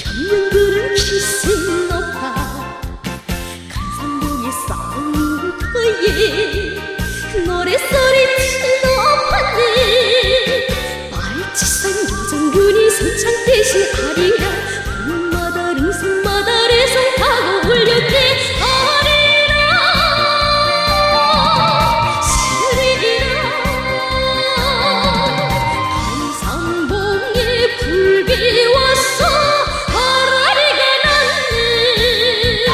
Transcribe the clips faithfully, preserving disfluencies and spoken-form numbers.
현명들은 기세 높아 간산봉에 싸운 터에 노랫소리 높았네. 말치산 여장군이 선창 대신 아리라 봄마다 릉성마다 레성 타고 울렸네. 비왔어 바라리가 났네.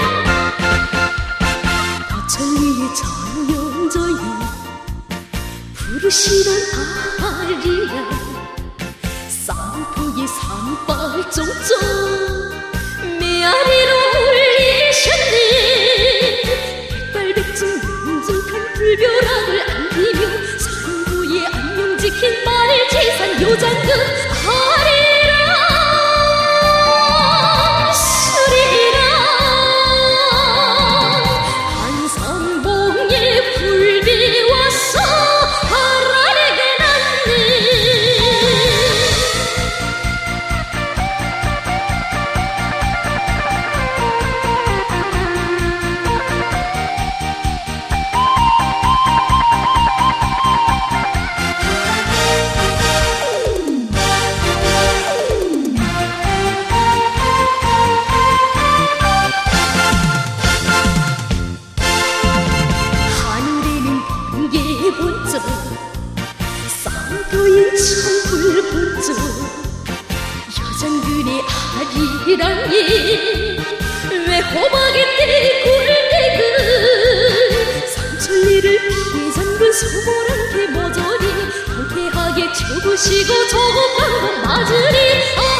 밭천 위에 전연저이 부르시던 아리야 쌍포의 산발 종종 메아리로 울리셨네. 백발백중 명중한 불벼락을 안기며 산부의 안녕 지킨 말지산 요장군 아리 쌍도인 천불 본적 여장군의 아리랑이 왜 호박에 떼굴떼굴 삼천리를 피해 장군 소몰한테 모조리 통쾌하게 춰부시고 조금 방금 맞으리.